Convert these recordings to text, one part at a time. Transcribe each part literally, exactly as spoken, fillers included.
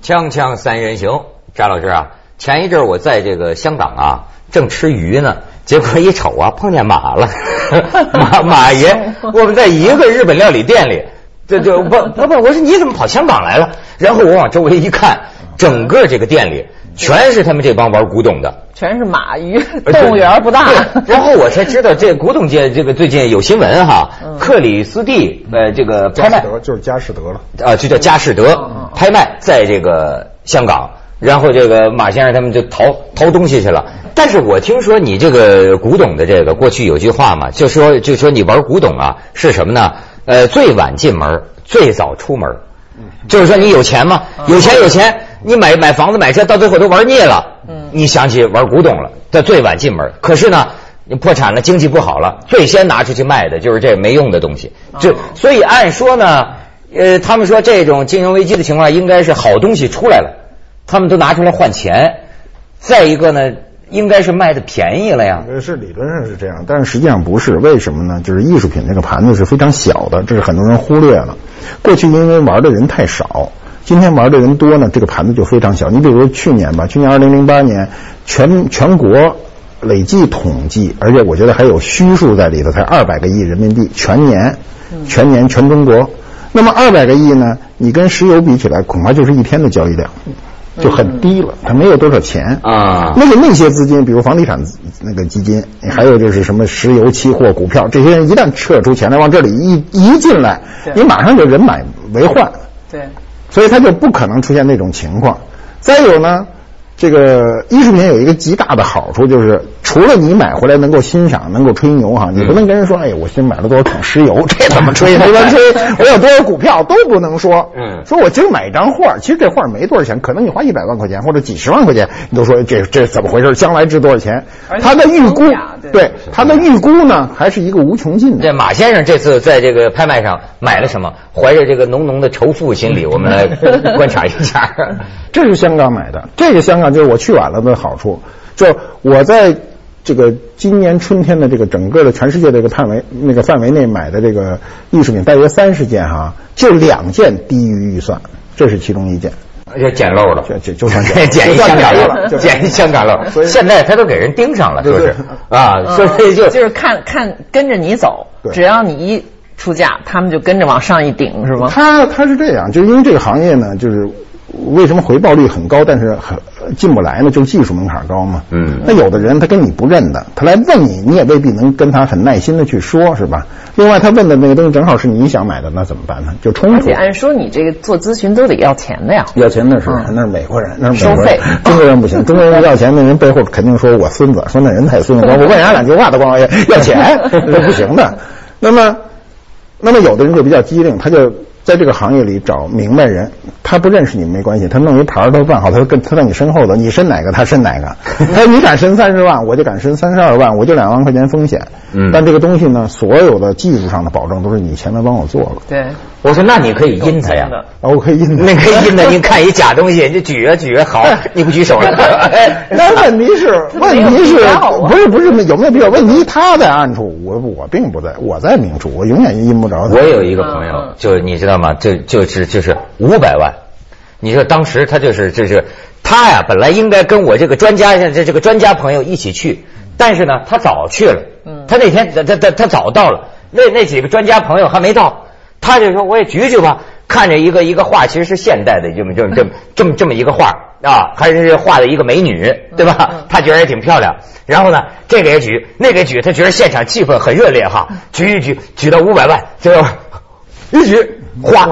锵锵三人行，张老师啊，前一阵我在这个香港啊，正吃鱼呢，结果一瞅啊，碰见马了，马马爷，我们在一个日本料理店里，这就不不不，我说你怎么跑香港来了？然后我往周围一看，整个这个店里全是他们这帮玩古董的， 全是马鱼，动物园不大。 然后我才知道，这古董界这个最近有新闻哈，嗯、克里斯蒂呃这个拍卖就是佳士得了啊，就叫佳士得、嗯、拍卖，在这个香港，然后这个马先生他们就淘淘东西去了。但是我听说你这个古董的这个过去有句话嘛，就说就说你玩古董啊是什么呢？呃，最晚进门，最早出门。就是说你有钱吗？有钱有钱，你买买房子买车到最后都玩腻了，嗯，你想起玩古董了，这最晚进门。可是呢，你破产了，经济不好了，最先拿出去卖的就是这没用的东西。就所以按说呢，呃，他们说这种金融危机的情况应该是好东西出来了，他们都拿出来换钱。再一个呢，应该是卖的便宜了呀。 是理论上是这样，但是实际上不是。为什么呢？就是艺术品这个盘子是非常小的，这是很多人忽略了。过去因为玩的人太少，今天玩的人多呢，这个盘子就非常小。你比如去年吧，去年二零零八年全全国累计统计，而且我觉得还有虚数在里头，才二百个亿人民币，全年全年全中国。那么二百个亿呢，你跟石油比起来，恐怕就是一天的交易量。就很低了，它没有多少钱啊。那个那些资金，比如房地产那个基金，还有就是什么石油期货、股票，这些人一旦撤出钱来往这里一一进来，你马上就人买为患。 对， 所以它就不可能出现那种情况。再有呢，这个艺术品有一个极大的好处，就是除了你买回来能够欣赏、能够吹牛哈，你不能跟人说，哎，我新买了多少桶石油，这怎么吹？没法吹。我有多少股票都不能说。嗯，说我今儿买一张画，其实这画没多少钱，可能你花一百万块钱或者几十万块钱，你都说这这怎么回事？将来值多少钱？他的预估，对他的预估呢，还是一个无穷尽的。 这马先生这次在这个拍卖上买了什么？怀着这个浓浓的仇富心理，我们来观察一下。 这是香港买的，这个香港就是我去晚了的好处。就我在这个今年春天的这个整个的全世界这个范围那个范围内买的这个艺术品大约三十件哈，就两件低于预算，这是其中一件。 也捡漏了， 就就就算捡捡一香港漏，捡一香港漏。现在他都给人盯上了，说是啊，所以就就是看看跟着你走，只要你一出价，他们就跟着往上一顶，是吗？ 他他是这样，就因为这个行业呢，就是为什么回报率很高，但是很进不来呢？就是技术门槛高嘛。嗯。那有的人他跟你不认的，他来问你，你也未必能跟他很耐心的去说，是吧？另外，他问的那个东西正好是你想买的，那怎么办呢？就冲突。 而且按说你这个做咨询都得要钱的呀。 要钱那是、嗯、那是美国人，那是美国人。收费。中国人不行，中国人要钱，那人背后肯定说我孙子，说那人太孙子，我问人家两句话都光要要钱，这不行的。那么，那么有的人就比较机灵，他就在这个行业里找明白人，他不认识你没关系，他弄一牌都办好，他跟他在你身后头，你申哪个他申哪个。他说你敢申三十万，我就敢申三十二万，我就两万块钱风险。嗯，但这个东西呢，所有的技术上的保证都是你前面帮我做了。 对， 我说那你可以阴他呀， 啊，我可以阴他， 那可以阴他。你看一假东西，你就举啊举啊，好，你不举手了。 那问题是，问题是不是不是有没有必要？问题他在暗处，我我并不在，我在明处，我永远阴不着他。 我有一个朋友，就你知道吗？就就是就是五百万。你说当时他就是就是他呀，本来应该跟我这个专家这这个专家朋友一起去，但是呢，他早去了。嗯，他那天他他他他早到了，那那几个专家朋友还没到，他就说我也举举吧。看着一个一个画，其实是现代的这么这么这么这么这么一个画啊，还是画的一个美女，对吧？他觉得也挺漂亮。然后呢，这个也举，那个也举，他觉得现场气氛很热烈哈，举一举举到五百万，就一举画。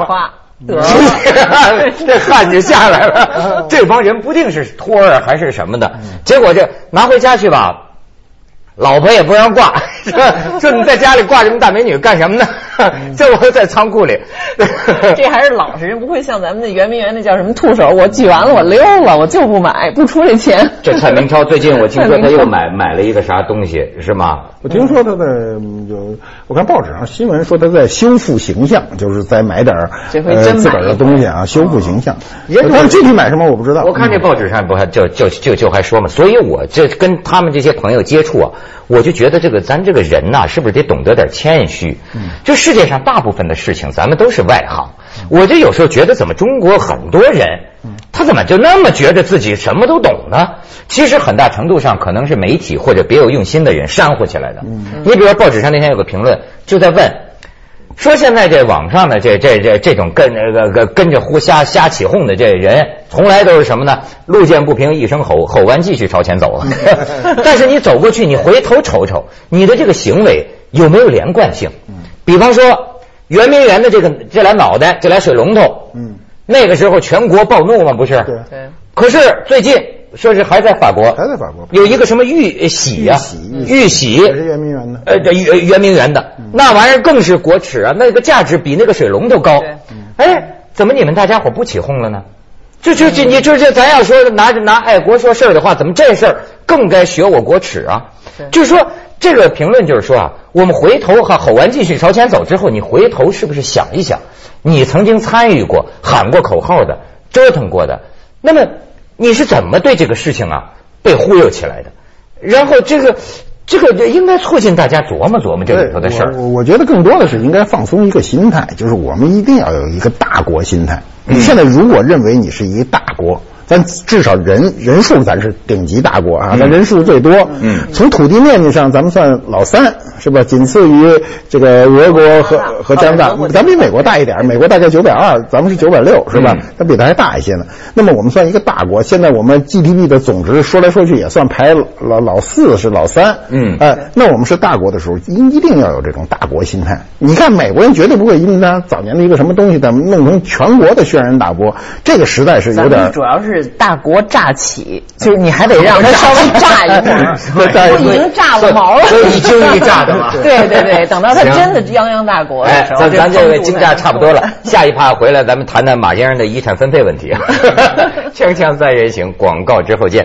这汗就下来了。这帮人不定是托儿还是什么的，结果这拿回家去吧，老婆也不让挂，说说你在家里挂这么大美女干什么呢？这我在仓库里。 这还是老实人，不会像咱们那圆明园那叫什么兔手，我举完了我溜了，我就不买，不出这钱。 这蔡明超最近我听说他又买买了一个啥东西，是吗？ 我听说他在有，我看报纸上新闻说他在修复形象，就是在买点呃自个儿的东西啊，修复形象。也但是具体买什么我不知道。 我看这报纸上不还就就就就还说嘛，所以我这跟他们这些朋友接触啊，我就觉得这个咱这个人呐、啊，是不是得懂得点谦虚？嗯，就世界上大部分的事情咱们都是外行，我就有时候觉得怎么中国很多人他怎么就那么觉得自己什么都懂呢？其实很大程度上可能是媒体或者别有用心的人煽乎起来的。嗯、你比如说报纸上那天有个评论，就在问说，现在这网上的这这这这种跟这个跟着胡瞎瞎起哄的这人，从来都是什么呢？路见不平一声吼，吼完继续朝前走了。但是你走过去，你回头瞅瞅，你的这个行为有没有连贯性？比方说圆明园的这个这俩脑袋，这俩水龙头，嗯。那个时候全国暴怒嘛，不是？对。可是最近说是还在法国， 还在法国有一个什么玉玺呀，玉玺也是圆明园的， 呃，这圆圆明园的、嗯、那玩意儿更是国耻啊，那个价值比那个水龙头高。哎，怎么你们大家伙不起哄了呢？就就就你就就咱要说拿着拿爱国说事儿的话，怎么这事儿更该学我国耻啊？就是说这个评论就是说啊，我们回头哈吼完继续朝前走之后，你回头是不是想一想？你曾经参与过、喊过口号的、折腾过的，那么你是怎么对这个事情啊被忽悠起来的？然后这个这个应该促进大家琢磨琢磨这里头的事儿。 我我觉得更多的是应该放松一个心态，就是我们一定要有一个大国心态。你、嗯、现在如果认为你是一个大国，咱至少人人数咱是顶级大国啊，咱人数最多。嗯，从土地面积上咱们算老三，是吧？仅次于这个俄国和和加拿大，咱比美国大一点，美国大概九百二，咱们是九百六，是吧？它比它还大一些呢。那么我们算一个大国，现在我们 G D P 的总值说来说去也算排老老四是老三。嗯，哎、呃，那我们是大国的时候，一一定要有这种大国心态。你看美国人绝对不会因为他早年的一个什么东西，咱们弄成全国的轩然大波，这个时代是有点。 主要是大国乍起，就是你还得让它稍微炸一会儿，都已经炸了毛了， 所以你经历炸的嘛。 对对对，等到它真的泱泱大国的时候， 哎，咱咱这个竞价差不多了，下一趴回来咱们谈谈马先生的遗产分配问题。锵锵三人行，广告之后见。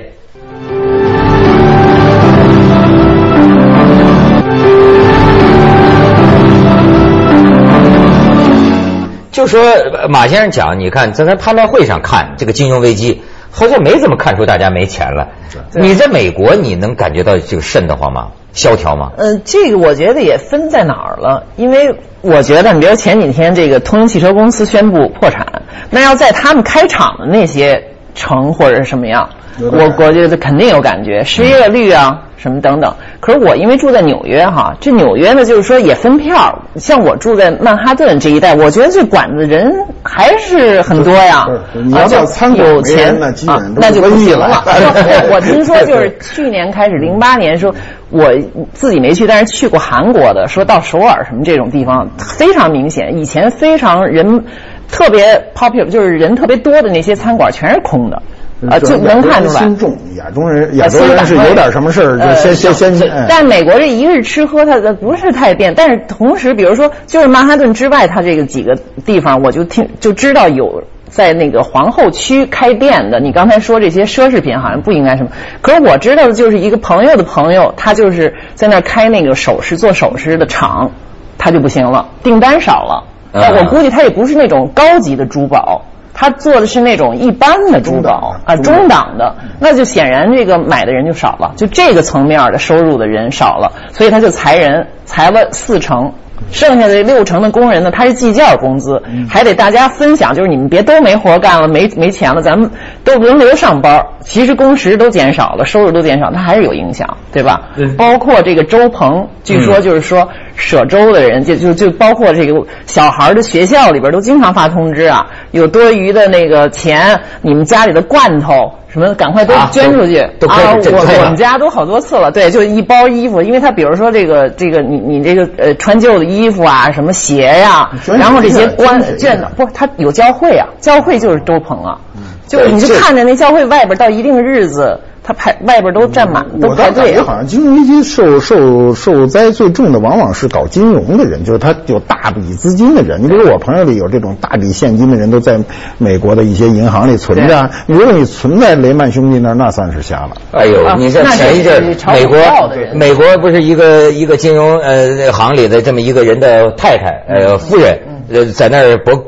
就说马先生讲，你看在咱拍卖会上看这个金融危机，好像没怎么看出大家没钱了。你在美国你能感觉到这个瘆得慌吗？萧条吗？ 呃，这个我觉得也分在哪儿了，因为我觉得，你比如前几天这个通用汽车公司宣布破产，那要在他们开厂的那些城或者是什么样，我我觉得肯定有感觉，失业率啊什么等等。可是我因为住在纽约哈，这纽约呢就是说也分票，像我住在曼哈顿这一带，我觉得这管的人还是很多呀。 你要到餐馆有钱那基本那就不行了。我听说就是去年开始，零八年说。我自己没去，但是去过韩国的，说到首尔什么这种地方非常明显，以前非常人特别 popular， 就是人特别多的那些餐馆全是空的。啊，就能看出来。 心重，亚洲人，亚洲人是有点什么事儿就先先先。 但美国这一日吃喝，它不是太变。但是同时，比如说，就是曼哈顿之外，它这个几个地方，我就听就知道有在那个皇后区开店的。你刚才说这些奢侈品好像不应该什么，可是我知道的就是一个朋友的朋友，他就是在那儿开那个首饰做首饰的厂，他就不行了，订单少了。但我估计他也不是那种高级的珠宝。他做的是那种一般的珠宝啊，中档的，那就显然这个买的人就少了，就这个层面的收入的人少了，所以他就裁人，裁了四成，剩下的六成的工人呢，他是计件工资，还得大家分享，就是你们别都没活干了，没没钱了，咱们都轮流上班，其实工时都减少了，收入都减少，它还是有影响，对吧？嗯、包括这个周鹏，据说就是说。舍周的人就就就包括这个小孩的学校里边都经常发通知啊，有多余的那个钱，你们家里的罐头什么赶快都捐出去啊！ 都都啊我我们家都好多次了，对，就一包衣服，因为他比如说这个这个你你这个呃穿旧的衣服啊，什么鞋呀、啊，然后这些关捐的不，他有教会啊，教会就是周鹏啊，就你就看着那教会外边到一定的日子。他排外边都站满，都排队。 我好像金融危机受受受灾最重的，往往是搞金融的人，就是他有大笔资金的人。你比如我朋友里有这种大笔现金的人，都在美国的一些银行里存着。如果你存在雷曼兄弟那儿，那算是瞎了。 哎呦，你这前一阵美国美国不是一个一个金融呃行里的这么一个人的太太呃夫人呃在那儿博博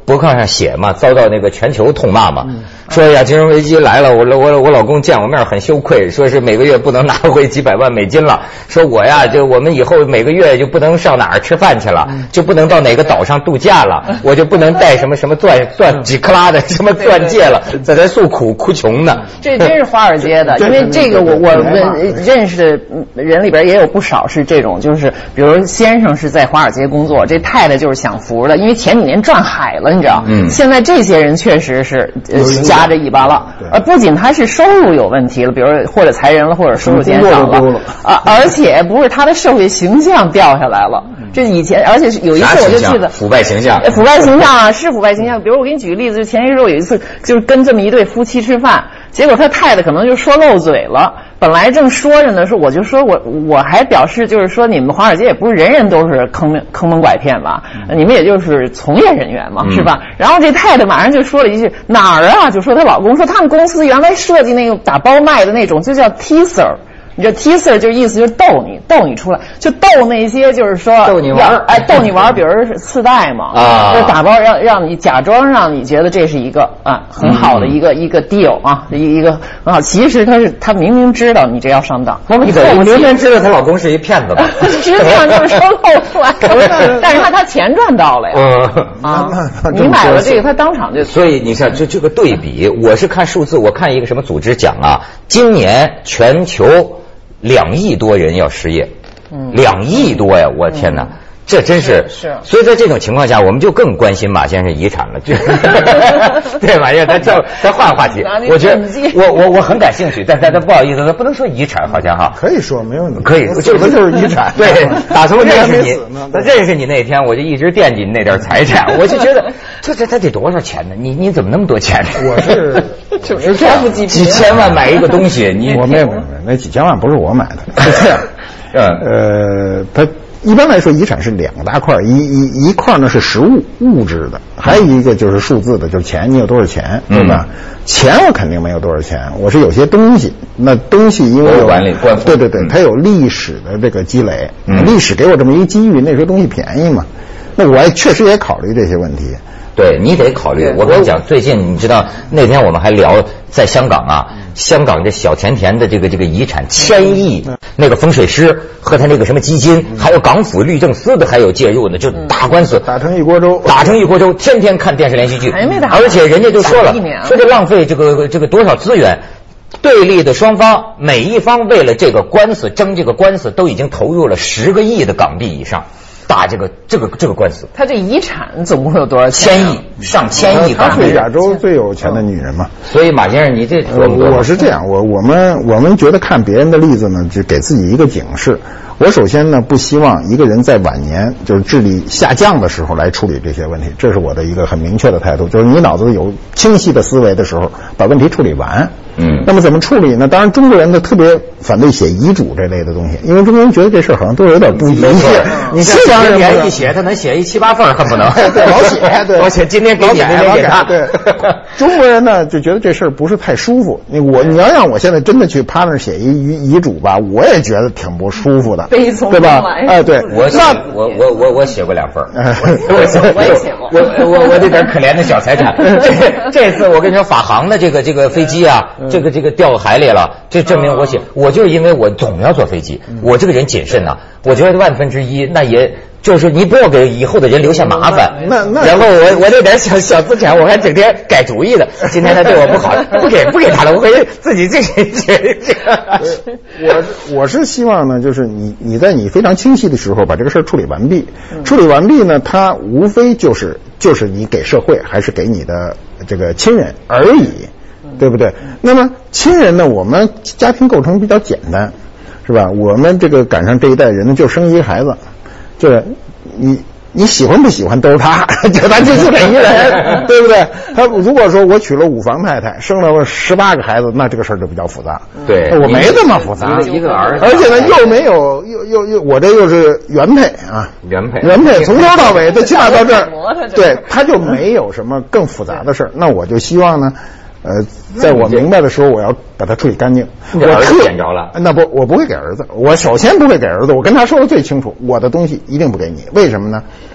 博客上写嘛，遭到那个全球痛骂嘛，说呀金融危机来了，我我我老公见我面很羞愧，说是每个月不能拿回几百万美金了，说我呀就我们以后每个月就不能上哪儿吃饭去了，就不能到哪个岛上度假了，我就不能带什么什么钻钻几克拉的什么钻戒了，在这诉苦哭穷呢。 这真是华尔街的，因为这个我我们认识的人里边也有不少是这种，就是比如先生是在华尔街工作，这太太就是享福的，因为前几年赚海了，你知道，嗯，现在这些人确实是呃夹着尾巴了，呃，不仅他是收入有问题了，比如或者裁人了，或者收入减少了，啊，而且不是他的社会形象掉下来了。这以前，而且是有一次我就记得腐败形象， 腐败形象啊，是腐败形象。比如我给你举个例子，就前些时候有一次，就是跟这么一对夫妻吃饭，结果他太太可能就说漏嘴了。本来正说着呢，说我就说我我还表示就是说你们华尔街也不是人人都是坑坑蒙拐骗吧，嗯、你们也就是从业人员嘛，嗯、是吧？然后这太太马上就说了一句哪儿啊？就说她老公说他们公司原来设计那个打包卖的那种就叫 teaser。你这 teaser 就意思就是逗你，逗你出来，就逗那些就是说逗你玩， 哎，逗你玩，比如是次贷嘛，啊，就是打包让让你假装让你觉得这是一个啊很好的一个、嗯、一个 deal 啊，一一个很好，其实他是他明明知道你这要上当， 你明明知道她老公是一骗子吧？ 实际上就是说漏出来，但是他他钱赚到了呀，嗯啊，你买了这个，他当场就， 所以你看就这个对比，我是看数字，我看一个什么组织讲啊，今年全球两亿多人要失业，嗯，两亿多呀！我天哪，嗯、这真是是。 所以在这种情况下，我们就更关心马先生遗产了，就对马先生，咱叫咱换个话题。我觉得我我我很感兴趣，但但但不好意思，不能说遗产，好像哈。 可以说没问题， 可以， 就是就是遗产。 对，打从认识你，认识你那天，我就一直惦记你那点财产，我就觉得这这这得多少钱呢？你你怎么那么多钱？ 我是就是这样几几千万买一个东西，你我没有没有那几千万不是我买的，是这样。呃，他一般来说遗产是两大块，一一一块呢是实物物质的，还有一个就是数字的，就是钱，你有多少钱，对吧？嗯、钱我肯定没有多少钱，我是有些东西，那东西因为有管理官对对对，它有历史的这个积累，嗯、历史给我这么一个机遇，那时候东西便宜嘛，那我确实也考虑这些问题。 对你得考虑，我跟你讲，最近你知道那天我们还聊在香港啊，香港这小甜甜的这个这个遗产千亿，那个风水师和他那个什么基金，还有港府律政司的还有介入呢，就打官司， 打成一锅粥， 打成一锅粥，天天看电视连续剧，而且人家就说了，说这浪费这个这个多少资源。对立的双方，每一方为了这个官司争这个官司，都已经投入了十个亿的港币以上。打这个这个这个官司， 他这遗产总共有多少钱？ 千亿，上千亿港币。 她是亚洲最有钱的女人嘛。 所以马先生，你这我我是这样，我我们我们觉得看别人的例子呢，就给自己一个警示。我首先呢，不希望一个人在晚年就是智力下降的时候来处理这些问题，这是我的一个很明确的态度。就是你脑子有清晰的思维的时候，把问题处理完。嗯，那么怎么处理呢？当然，中国人呢特别反对写遗嘱这类的东西，因为中国人觉得这事儿好像都有点不吉利。 你西洋人一写，他能写一七八份，恨不能对老写，对， 我写今天给你，明天给他。 对，中国人呢就觉得这事儿不是太舒服。你我你要让我现在真的去趴那写一遗遗嘱吧，我也觉得挺不舒服的，对吧？哎，对， 我那我我我我写过两份， 我写我也写过， 我我我这点可怜的小财产。这这次我跟你说，法航的这个这个飞机啊。这个这个掉海里了，这证明我写，我就是因为我总要坐飞机，我这个人谨慎呐、啊，我觉得万分之一，那也就是你不要给以后的人留下麻烦。 那那然后我我这点小小资产，我还整天改主意的。今天他对我不好，不给不给他了，我回去自己这这这个。 我我是希望呢，就是你你在你非常清晰的时候把这个事儿处理完毕，处理完毕呢，它无非就是就是你给社会还是给你的这个亲人而已。对不对？那么亲人呢？我们家庭构成比较简单，是吧？我们这个赶上这一代人呢，就生一个孩子，就是你你喜欢不喜欢都是他，就咱就就这一个人，对不对？他如果说我娶了五房太太，生了十八个孩子，那这个事儿就比较复杂。 对， 我没这么复杂， 一个儿子， 而且呢又没有又又又我这又是原配啊， 原配原配从头到尾都起码到这儿，对，他就没有什么更复杂的事儿。那我就希望呢。呃，在我明白的时候，我要把它处理干净。 我特捡着了， 那不，我不会给儿子。我首先不会给儿子。我跟他说的最清楚，我的东西一定不给你。为什么呢？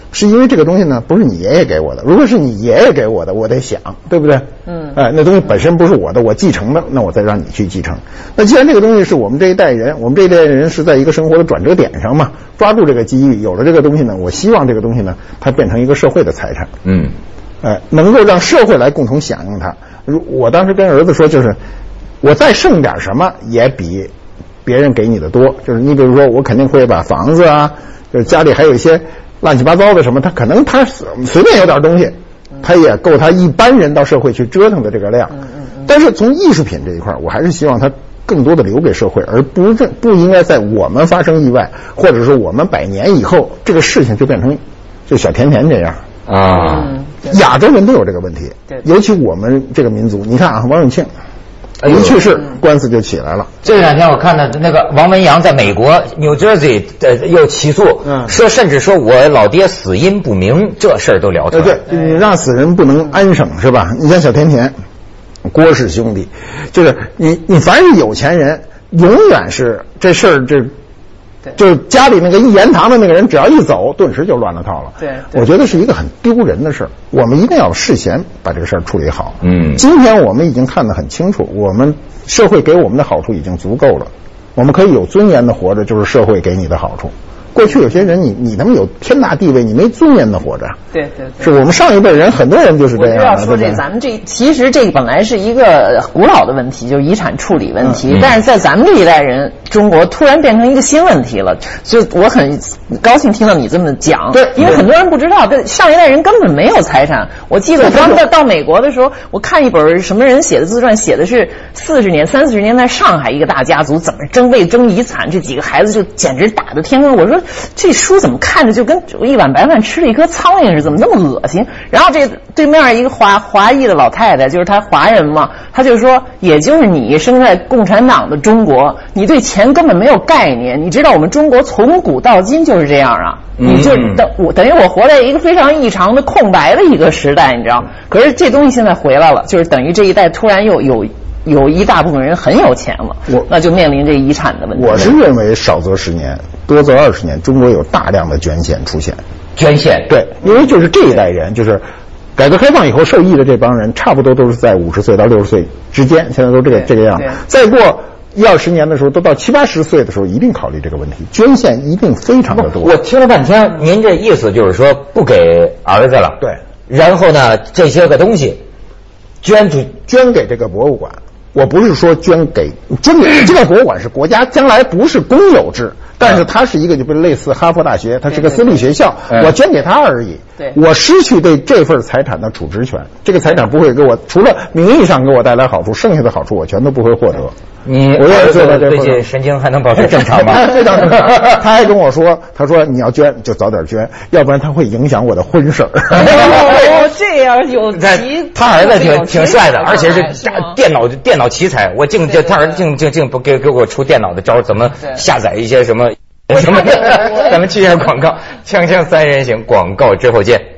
是因为这个东西呢不是你爷爷给我的，如果是你爷爷给我的，我得想，对不对？嗯，哎、呃，那东西本身不是我的，我继承的，那我再让你去继承。那既然这个东西是我们这一代人，我们这一代人是在一个生活的转折点上嘛，抓住这个机遇，有了这个东西呢，我希望这个东西呢，它变成一个社会的财产。嗯，哎、呃，能够让社会来共同享用它。如我当时跟儿子说，就是我再剩点什么也比别人给你的多，就是你比如说，我肯定会把房子啊，就是家里还有一些乱七八糟的什么，他可能他随便有点东西，他也够他一般人到社会去折腾的这个量。但是从艺术品这一块，我还是希望他更多的留给社会，而不是不应该在我们发生意外，或者说我们百年以后，这个事情就变成就小甜甜这样啊。亚洲人都有这个问题，尤其我们这个民族，你看啊，王永庆一去世，官司就起来了。 这两天我看到那个王文洋在美国 New Jersey 呃又起诉，嗯，说甚至说我老爹死因不明，这事儿都聊出来。 对，你让死人不能安生是吧？你像小甜甜、郭氏兄弟，就是你你凡是有钱人，永远是这事儿这。就是家里那个一言堂的那个人，只要一走，顿时就乱了套了。对，我觉得是一个很丢人的事儿。我们一定要事先把这个事儿处理好。嗯，今天我们已经看得很清楚，我们社会给我们的好处已经足够了，我们可以有尊严的活着，就是社会给你的好处。过去有些人你你他妈有天大地位，你没尊严的活着。 对对对， 是我们上一辈人很多人就是这样的。 我就要说这咱们这其实这本来是一个古老的问题，就是遗产处理问题，嗯、但是在咱们这一代人，中国突然变成一个新问题了。就我很高兴听到你这么讲，对，因为很多人不知道，这上一代人根本没有财产。我记得我刚到到美国的时候，我看一本什么人写的自传，写的是四十年、三四十年代上海一个大家族怎么争为争遗产，这几个孩子就简直打得天昏。我说这书怎么看着就跟一碗白饭吃了一颗苍蝇似的，怎么那么恶心？然后这对面一个华华裔的老太太，就是她华人嘛，她就说，也就是你生在共产党的中国，你对钱根本没有概念。你知道我们中国从古到今就是这样啊，你就等我等于我活在一个非常异常的空白的一个时代，你知道？可是这东西现在回来了，就是等于这一代突然又有有一大部分人很有钱了，我那就面临这遗产的问题。 我是认为少则十年，多则二十年，中国有大量的捐献出现。 捐献， 对，因为就是这一代人，就是改革开放以后受益的这帮人，差不多都是在五十岁到六十岁之间，现在都这个这个样。再过一二十年的时候，都到七八十岁的时候，一定考虑这个问题，捐献一定非常的多。 我听了半天，您这意思就是说不给儿子了， 对， 然后呢，这些个东西捐出捐给这个博物馆。我不是说捐给捐给这个博物馆是国家将来不是公有制，但是它是一个就类似哈佛大学，它是个私立学校，我捐给他而已。对，我失去对这份财产的处置权，这个财产不会给我除了名义上给我带来好处，剩下的好处我全都不会获得。 你我也做到这最近神经还能保持正常吗？ 非常正常。他还跟我说，他说你要捐就早点捐，要不然他会影响我的婚事儿。 哦，这样有奇， 他儿子挺挺帅的，而且是电脑电脑奇才。我净就他儿子净净净不给给我出电脑的招，怎么下载一些什么什么？咱们去一下广告，锵锵三人行，广告之后见。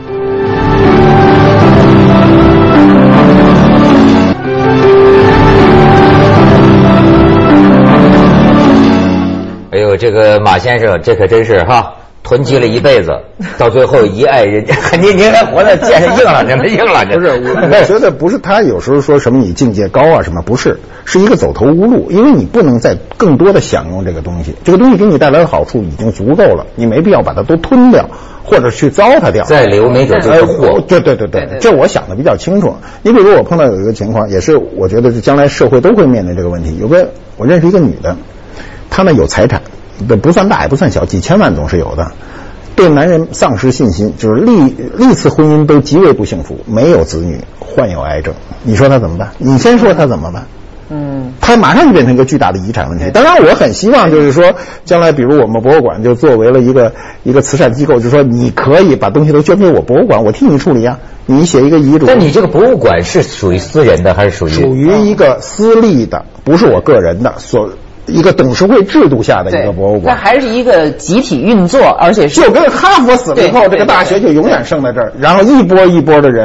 哎呦，这个马先生，这可真是哈，囤积了一辈子，到最后一爱人，您您还活在见着硬朗着呢，硬朗着。 不是，我我觉得不是他有时候说什么你境界高啊什么，不是，是一个走投无路，因为你不能再更多的享用这个东西，这个东西给你带来的好处已经足够了，你没必要把它都吞掉，或者去糟蹋掉。 再留没准就是祸。 对对对对，这我想的比较清楚。你比如我碰到有一个情况，也是我觉得将来社会都会面临这个问题。有个我认识一个女的。他呢有财产，不算大也不算小，几千万总是有的。对男人丧失信心，就是历历次婚姻都极为不幸福，没有子女，患有癌症。你说他怎么办？你先说他怎么办？嗯，他马上就变成一个巨大的遗产问题。当然，我很希望就是说，将来比如我们博物馆就作为了一个一个慈善机构，就是说你可以把东西都捐给我博物馆，我替你处理啊。你写一个遗嘱。 但你这个博物馆是属于私人的还是属于？ 属于一个私立的，不是我个人的所。一个董事会制度下的一个博物馆， 它还是一个集体运作，而且是就跟哈佛死了以后，这个大学就永远剩在这儿，然后一波一波的人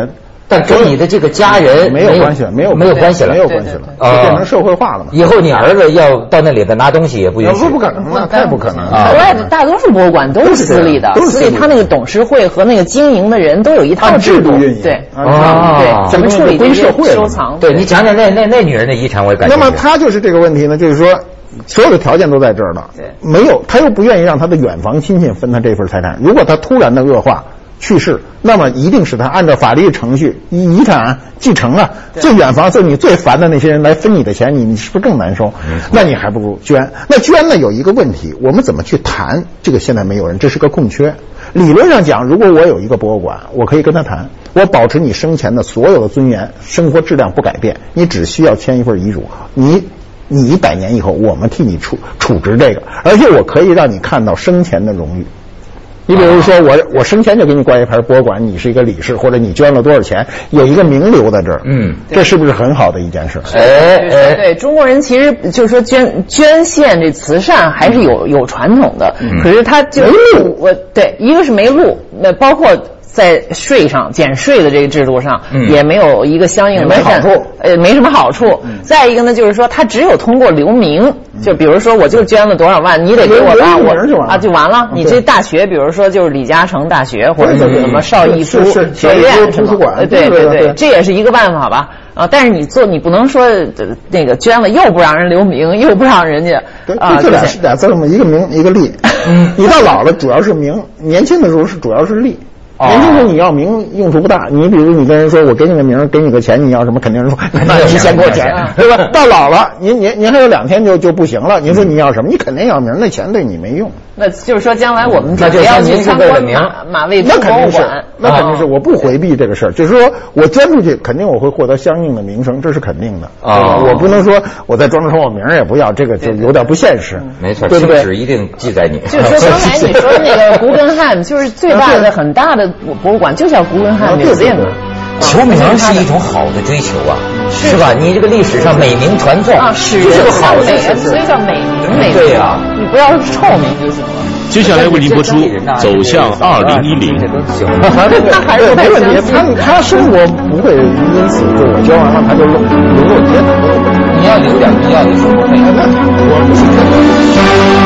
但跟你的这个家人没有关系了，没有没有关系了， 没有关系了，就变成社会化了嘛。 以后你儿子要到那里头拿东西也不允许， 不不可能，那太不可能了。 国外的大多数博物馆都是私立的，所以他那个董事会和那个经营的人都有一套制度运营， 对啊， 对，怎么处理这些收藏？ 对你讲讲那那那女人的遗产，我也感兴趣。 那么他就是这个问题呢，就是说。所有的条件都在这儿了，没有他又不愿意让他的远房亲戚分他这份财产。如果他突然的恶化去世，那么一定是他按照法律程序遗遗产继承啊，最远房就你最烦的那些人来分你的钱，你你是不是更难受？那你还不如捐。那捐呢有一个问题，我们怎么去谈这个？现在没有人，这是个空缺。理论上讲，如果我有一个博物馆，我可以跟他谈，我保持你生前的所有的尊严，生活质量不改变，你只需要签一份遗嘱，你。你一百年以后，我们替你处处置这个，而且我可以让你看到生前的荣誉。你比如说我，我我生前就给你挂一牌博物馆，你是一个理事，或者你捐了多少钱，有一个名留在这儿。嗯，这是不是很好的一件事？ 哎哎，对，中国人其实就是说捐捐献这慈善还是有有传统的，嗯、可是他就我对，一个是没录，那包括。在税上减税的这个制度上，嗯、也没有一个相应的没好处， 呃，没什么好处。嗯、再一个呢，就是说，他只有通过留名，嗯、就比如说，我就捐了多少万，你得给我吧，我啊就完了。你这大学，比如说就是李嘉诚大学，或者是什么邵逸夫学院什么，对对对，这也是一个办法吧。啊，但是你做，你不能说那个捐了又不让人留名，又不让人家啊， 这俩是俩字嘛，一个名一个利。嗯，你到老了主要是名，年轻的时候是主要是利。年轻时候你要名用处不大，你比如你跟人说我给你个名，给你个钱，你要什么？肯定人说那你先给我钱，对吧？到老了，您您您还有两天就就不行了。您说你要什么？你肯定要名，那钱对你没用。 那就是说，将来我们那就要去参观马马未都博物馆，那肯定是我不回避这个事儿，就是说我捐出去，肯定我会获得相应的名声，这是肯定的啊。我不能说我再装成我名也不要，这个就有点不现实。 没错， 对不对？ 历史一定记在你。 就是说，刚才你说那个古根汉，就是最大的很大的博物馆，就叫古根汉 Museum。 求名是一种好的追求啊，是吧？你这个历史上美名传颂啊，是这个好的， 所以叫美名美。 对呀， 你不要臭名就行了。 接下来为您播出《走向二零一零》。 他还是没问题，他他生活不会因此就我交完了他就沦落街头。 你要留点必要的生活费， 我不是。